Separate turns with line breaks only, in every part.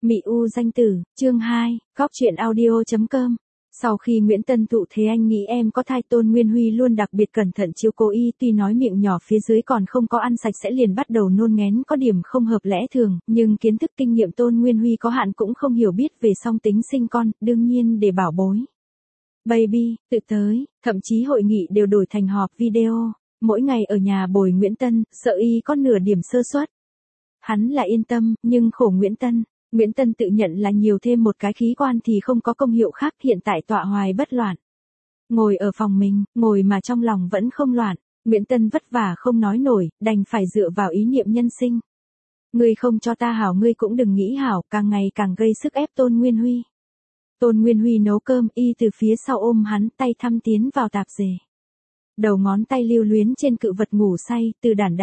Mị U danh tử, chương 2, góc truyện audio.com. Sau khi Nguyễn Tân thụ thế anh nghĩ em có thai, Tôn Nguyên Huy luôn đặc biệt cẩn thận chiếu cố y, tuy nói miệng nhỏ phía dưới còn không có ăn sạch sẽ liền bắt đầu nôn nghén có điểm không hợp lẽ thường, nhưng kiến thức kinh nghiệm Tôn Nguyên Huy có hạn cũng không hiểu biết về song tính sinh con, đương nhiên để bảo bối baby, tự tới, thậm chí hội nghị đều đổi thành họp video, mỗi ngày ở nhà bồi Nguyễn Tân, sợ y có nửa điểm sơ suất. Hắn là yên tâm, nhưng khổ Nguyễn Tân. Nguyễn Tân tự nhận là nhiều thêm một cái khí quan thì không có công hiệu khác, hiện tại tọa hoài bất loạn. Ngồi ở phòng mình, ngồi mà trong lòng vẫn không loạn, Nguyễn Tân vất vả không nói nổi, đành phải dựa vào ý niệm nhân sinh. Ngươi không cho ta hảo ngươi cũng đừng nghĩ hảo, càng ngày càng gây sức ép Tôn Nguyên Huy. Tôn Nguyên Huy nấu cơm, y từ phía sau ôm hắn, tay thăm tiến vào tạp dề. Đầu ngón tay lưu luyến trên cự vật ngủ say, từ đản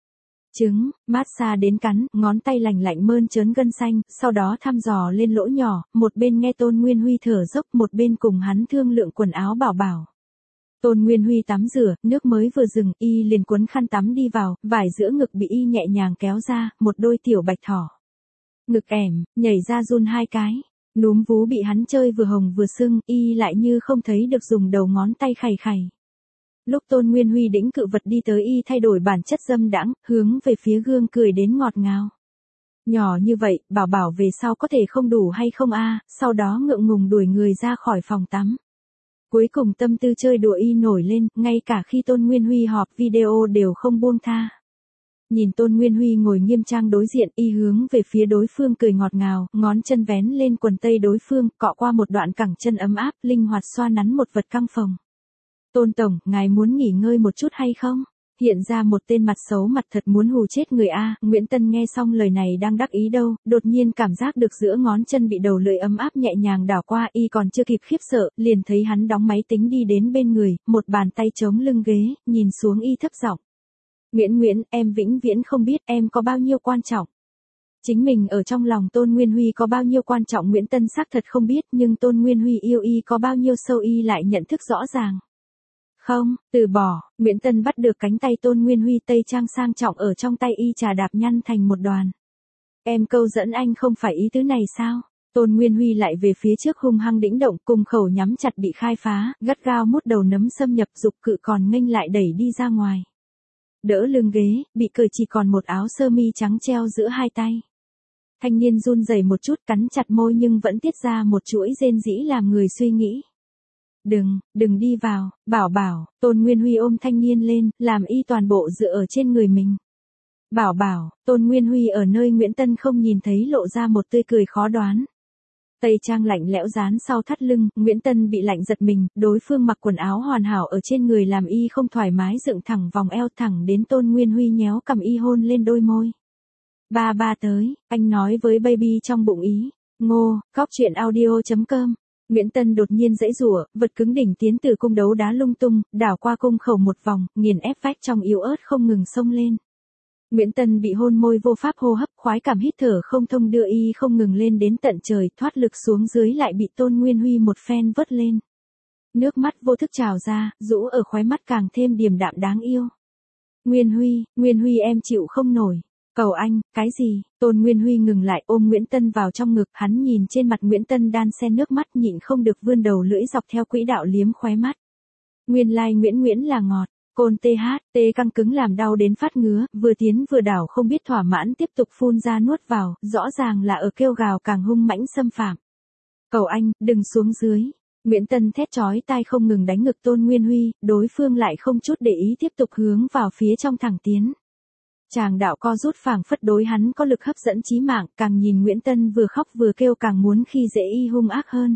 trứng, massage đến cắn, ngón tay lành lạnh mơn trớn gân xanh, sau đó thăm dò lên lỗ nhỏ, một bên nghe Tôn Nguyên Huy thở dốc, một bên cùng hắn thương lượng quần áo bảo bảo. Tôn Nguyên Huy tắm rửa, nước mới vừa dừng, y liền cuốn khăn tắm đi vào, vải giữa ngực bị y nhẹ nhàng kéo ra, một đôi tiểu bạch thỏ. Ngực ẻm, nhảy ra run hai cái, núm vú bị hắn chơi vừa hồng vừa sưng, y lại như không thấy được dùng đầu ngón tay khày khày. Lúc Tôn Nguyên Huy đĩnh cự vật đi tới y thay đổi bản chất dâm đãng, hướng về phía gương cười đến ngọt ngào. Nhỏ như vậy, bảo bảo về sau có thể không đủ hay không a? Sau đó ngượng ngùng đuổi người ra khỏi phòng tắm. Cuối cùng tâm tư chơi đùa y nổi lên, ngay cả khi Tôn Nguyên Huy họp video đều không buông tha. Nhìn Tôn Nguyên Huy ngồi nghiêm trang đối diện, y hướng về phía đối phương cười ngọt ngào, ngón chân vén lên quần tây đối phương, cọ qua một đoạn cẳng chân ấm áp, linh hoạt xoa nắn một vật căng phồng. Tôn Tổng, ngài muốn nghỉ ngơi một chút hay không? Hiện ra một tên mặt xấu mặt thật muốn hù chết người a. Nguyễn Tân nghe xong lời này đang đắc ý đâu, đột nhiên cảm giác được giữa ngón chân bị đầu lưỡi ấm áp nhẹ nhàng đảo qua, y còn chưa kịp khiếp sợ, liền thấy hắn đóng máy tính đi đến bên người, một bàn tay chống lưng ghế, nhìn xuống y thấp giọng. Nguyễn, em vĩnh viễn không biết em có bao nhiêu quan trọng. Chính mình ở trong lòng Tôn Nguyên Huy có bao nhiêu quan trọng Nguyễn Tân xác thật không biết, nhưng Tôn Nguyên Huy yêu y có bao nhiêu sâu y lại nhận thức rõ ràng. Không, từ bỏ, Nguyễn Tân bắt được cánh tay Tôn Nguyên Huy tây trang sang trọng ở trong tay y trà đạp nhăn thành một đoàn. Em câu dẫn anh không phải ý tứ này sao? Tôn Nguyên Huy lại về phía trước hung hăng đĩnh động, cùng khẩu nhắm chặt bị khai phá, gắt gao mút đầu nấm xâm nhập, dục cự còn nghênh lại đẩy đi ra ngoài. Đỡ lưng ghế, bị cởi chỉ còn một áo sơ mi trắng treo giữa hai tay. Thanh niên run rẩy một chút, cắn chặt môi nhưng vẫn tiết ra một chuỗi rên rỉ làm người suy nghĩ. Đừng đi vào, bảo, Tôn Nguyên Huy ôm thanh niên lên, làm y toàn bộ dựa ở trên người mình. Bảo, Tôn Nguyên Huy ở nơi Nguyễn Tân không nhìn thấy lộ ra một tươi cười khó đoán. Tây trang lạnh lẽo dán sau thắt lưng, Nguyễn Tân bị lạnh giật mình, đối phương mặc quần áo hoàn hảo ở trên người làm y không thoải mái dựng thẳng vòng eo thẳng đến Tôn Nguyên Huy nhéo cầm y hôn lên đôi môi. Ba tới, anh nói với baby trong bụng ý. Ngô, góc truyện audio.com. Nguyễn Tân đột nhiên giãy giụa, vật cứng đỉnh tiến từ cung đấu đá lung tung, đảo qua cung khẩu một vòng, nghiền ép vách trong yếu ớt không ngừng xông lên. Nguyễn Tân bị hôn môi vô pháp hô hấp, khoái cảm hít thở không thông đưa y không ngừng lên đến tận trời, thoát lực xuống dưới lại bị Tôn Nguyên Huy một phen vớt lên. Nước mắt vô thức trào ra, rũ ở khóe mắt càng thêm điềm đạm đáng yêu. Nguyên Huy em chịu không nổi. Cầu anh, cái gì? Tôn Nguyên Huy ngừng lại ôm Nguyễn Tân vào trong ngực, hắn nhìn trên mặt Nguyễn Tân đan xen nước mắt nhịn không được vươn đầu lưỡi dọc theo quỹ đạo liếm khóe mắt. Nguyên lai Nguyễn là ngọt, côn tê căng cứng làm đau đến phát ngứa, vừa tiến vừa đảo không biết thỏa mãn tiếp tục phun ra nuốt vào, rõ ràng là ở kêu gào càng hung mãnh xâm phạm. Cầu anh, đừng xuống dưới. Nguyễn Tân thét chói tai không ngừng đánh ngực Tôn Nguyên Huy, đối phương lại không chút để ý tiếp tục hướng vào phía trong thẳng tiến. Chàng đạo co rút phảng phất đối hắn có lực hấp dẫn chí mạng, càng nhìn Nguyễn Tân vừa khóc vừa kêu càng muốn khi dễ y hung ác hơn.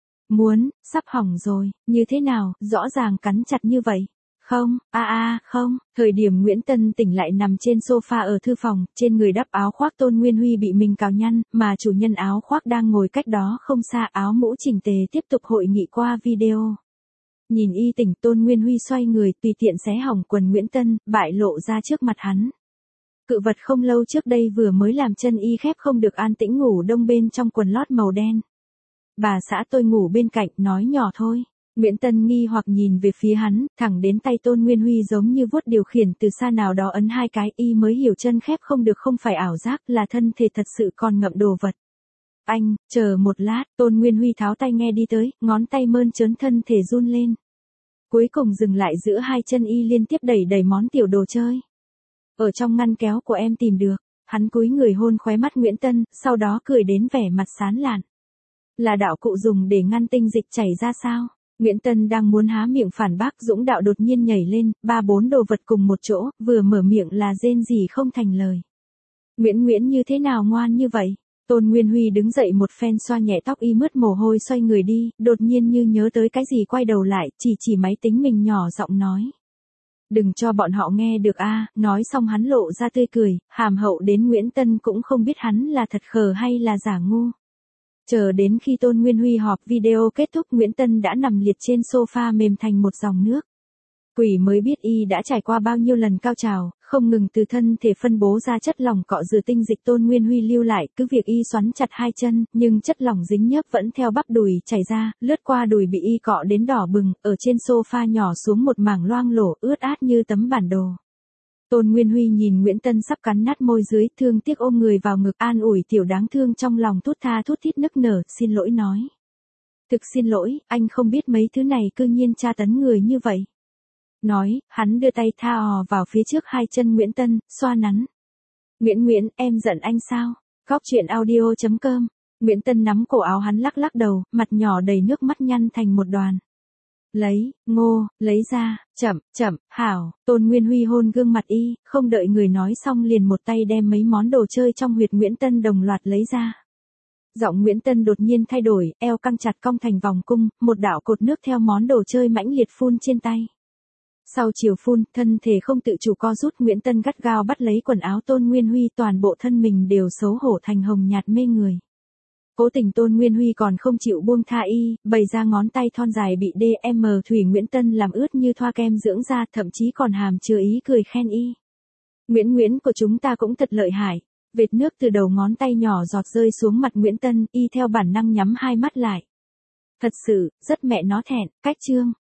Sắp hỏng rồi, như thế nào, rõ ràng cắn chặt như vậy. Không, không, thời điểm Nguyễn Tân tỉnh lại nằm trên sofa ở thư phòng, trên người đắp áo khoác Tôn Nguyên Huy bị mình cào nhăn, mà chủ nhân áo khoác đang ngồi cách đó không xa, áo mũ chỉnh tề tiếp tục hội nghị qua video. Nhìn y tỉnh, Tôn Nguyên Huy xoay người tùy tiện xé hỏng quần Nguyễn Tân, bại lộ ra trước mặt hắn. Cự vật không lâu trước đây vừa mới làm chân y khép không được an tĩnh ngủ đông bên trong quần lót màu đen. Bà xã tôi ngủ bên cạnh, nói nhỏ thôi. Nguyễn Tân nghi hoặc nhìn về phía hắn, thẳng đến tay Tôn Nguyên Huy giống như vuốt điều khiển từ xa nào đó ấn hai cái, y mới hiểu chân khép không được không phải ảo giác, là thân thể thật sự còn ngậm đồ vật. Anh, chờ một lát, Tôn Nguyên Huy tháo tai nghe đi tới, ngón tay mơn trớn thân thể run lên. Cuối cùng dừng lại giữa hai chân y liên tiếp đẩy đầy món tiểu đồ chơi. Ở trong ngăn kéo của em tìm được, hắn cúi người hôn khóe mắt Nguyễn Tân, sau đó cười đến vẻ mặt sán lạn. Là đạo cụ dùng để ngăn tinh dịch chảy ra sao? Nguyễn Tân đang muốn há miệng phản bác, Dũng đạo đột nhiên nhảy lên, 3-4 đồ vật cùng một chỗ, vừa mở miệng là rên rỉ không thành lời. Nguyễn như thế nào ngoan như vậy? Tôn Nguyên Huy đứng dậy một phen xoa nhẹ tóc y mướt mồ hôi xoay người đi, đột nhiên như nhớ tới cái gì quay đầu lại, chỉ máy tính mình nhỏ giọng nói. Đừng cho bọn họ nghe được a. Nói xong hắn lộ ra tươi cười, hàm hậu đến Nguyễn Tân cũng không biết hắn là thật khờ hay là giả ngu. Chờ đến khi Tôn Nguyên Huy họp video kết thúc, Nguyễn Tân đã nằm liệt trên sofa mềm thành một dòng nước. Quỷ mới biết y đã trải qua bao nhiêu lần cao trào, không ngừng từ thân thể phân bố ra chất lỏng cọ rửa tinh dịch Tôn Nguyên Huy lưu lại, cứ việc y xoắn chặt hai chân, nhưng chất lỏng dính nhớp vẫn theo bắp đùi chảy ra, lướt qua đùi bị y cọ đến đỏ bừng, ở trên sofa nhỏ xuống một mảng loang lổ, ướt át như tấm bản đồ. Tôn Nguyên Huy nhìn Nguyễn Tân sắp cắn nát môi dưới, thương tiếc ôm người vào ngực an ủi tiểu đáng thương trong lòng, thút tha thút thít nức nở, xin lỗi nói. Thực xin lỗi, anh không biết mấy thứ này cư nhiên tra tấn người như vậy. Nói, hắn đưa tay tha vào phía trước hai chân Nguyễn Tân, xoa nắn. Nguyễn, em giận anh sao? Góc chuyện audio.com. Nguyễn Tân nắm cổ áo hắn lắc lắc đầu, mặt nhỏ đầy nước mắt nhăn thành một đoàn. Lấy ra, chậm, hảo, Tôn Nguyên Huy hôn gương mặt y, không đợi người nói xong liền một tay đem mấy món đồ chơi trong huyệt Nguyễn Tân đồng loạt lấy ra. Giọng Nguyễn Tân đột nhiên thay đổi, eo căng chặt cong thành vòng cung, một đạo cột nước theo món đồ chơi mãnh liệt phun trên tay. Sau chiều phun, thân thể không tự chủ co rút, Nguyễn Tân gắt gao bắt lấy quần áo Tôn Nguyên Huy, toàn bộ thân mình đều xấu hổ thành hồng nhạt mê người. Cố tình Tôn Nguyên Huy còn không chịu buông tha y, bày ra ngón tay thon dài bị DM thủy Nguyễn Tân làm ướt như thoa kem dưỡng da, thậm chí còn hàm chứa ý cười khen y. Nguyễn của chúng ta cũng thật lợi hại. Vệt nước từ đầu ngón tay nhỏ giọt rơi xuống mặt Nguyễn Tân, y theo bản năng nhắm hai mắt lại. Thật sự, rất mẹ nó thẹn, cách chương.